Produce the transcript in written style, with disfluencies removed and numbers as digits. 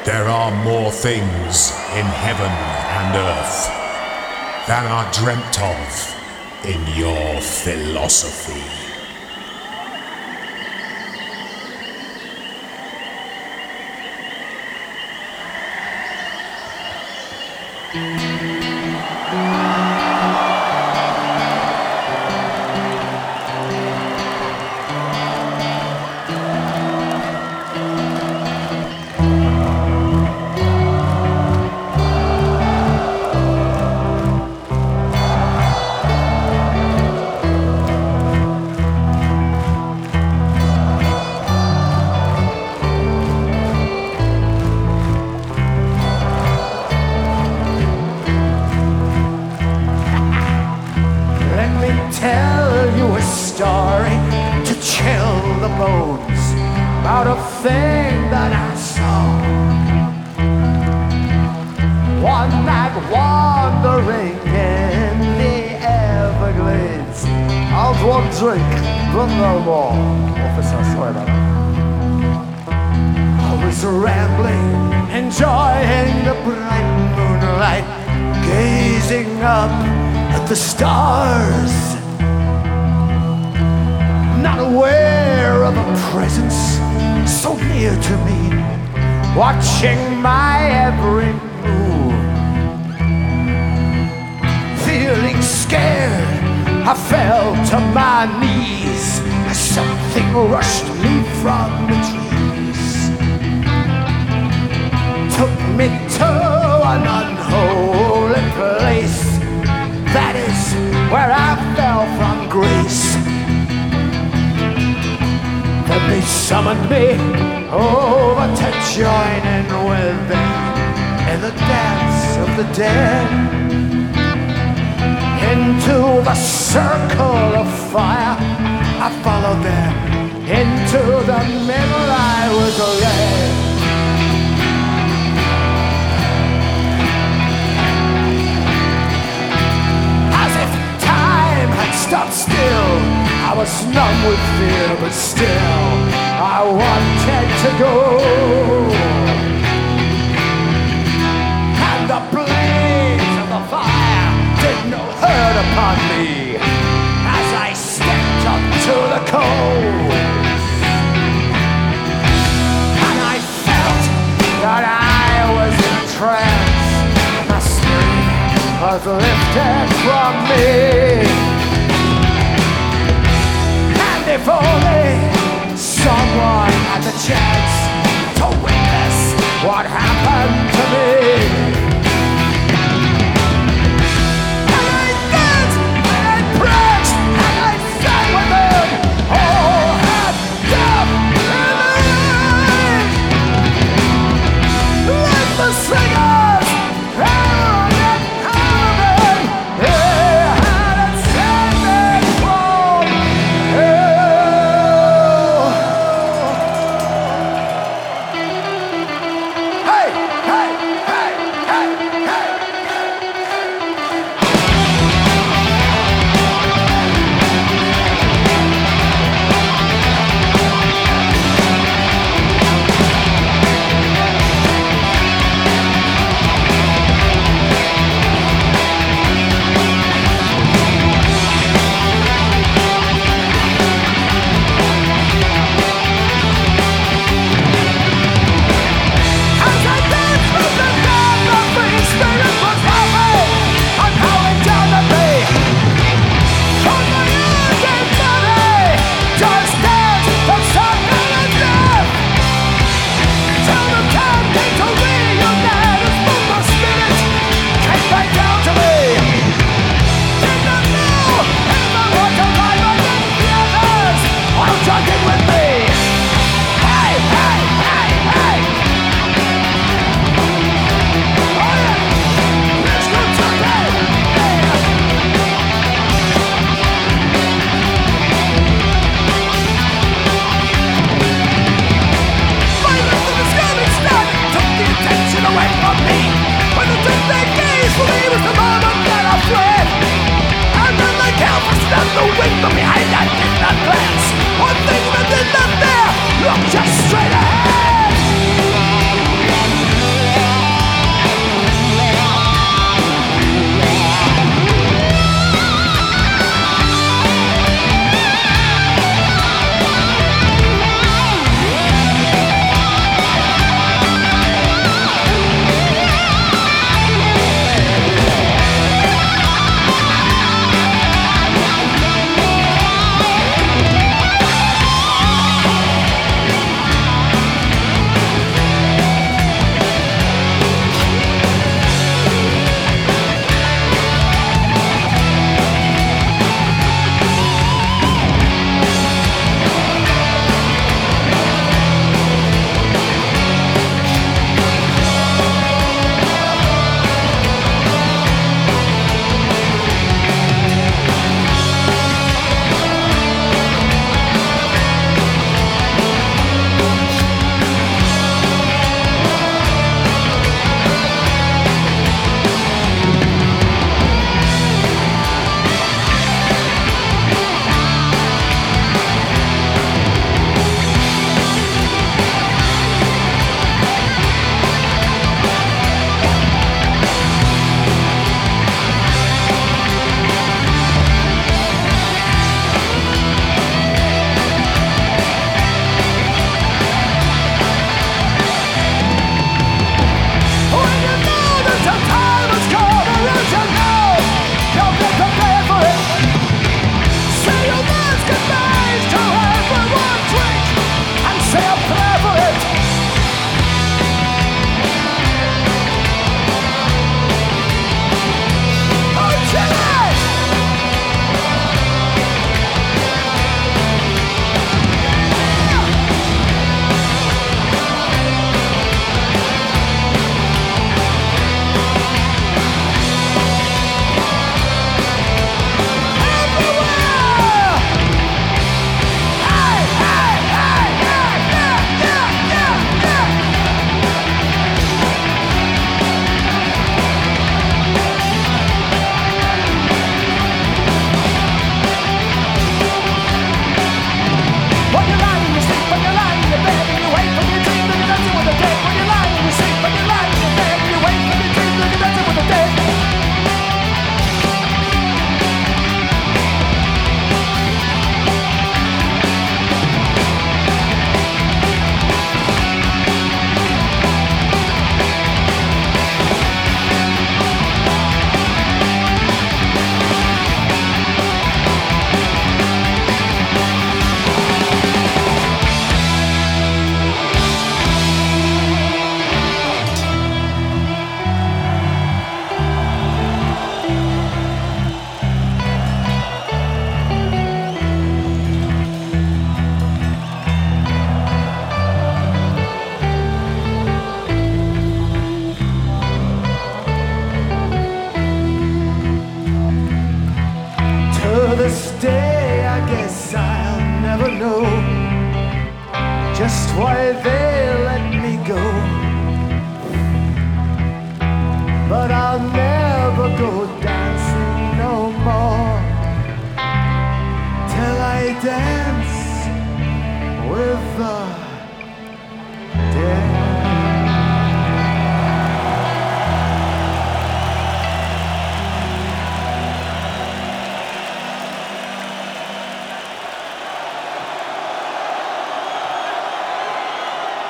There are more things in heaven and earth than are dreamt of in your philosophy. Tell you a story to chill the bones about a thing that I saw. One night wandering in the Everglades. I'll have one drink, but no more. Officer, sorry about that. I was rambling, enjoying the bright moonlight, gazing up at the stars. Not aware of a presence so near to me, watching my every move. Feeling scared, I fell to my knees as something rushed me from the trees. Took me to an unholy place. That is where I fell from grace. Then they summoned me over to join in with them in the dance of the dead. Into the circle of fire I followed them. Into the middle I was led. As if time had stopped still, I was numb with fear, but still I wanted to go. And the blaze of the fire did no hurt upon me as I stepped up to the coals. And I felt that I was in a trance. My spirit was lifted from me. If only someone had the chance to witness what happened to me. And I danced, and I pranced, and I sang with them, all hands up in the ring. Let the singers out and Carmen, they had a singing from. why they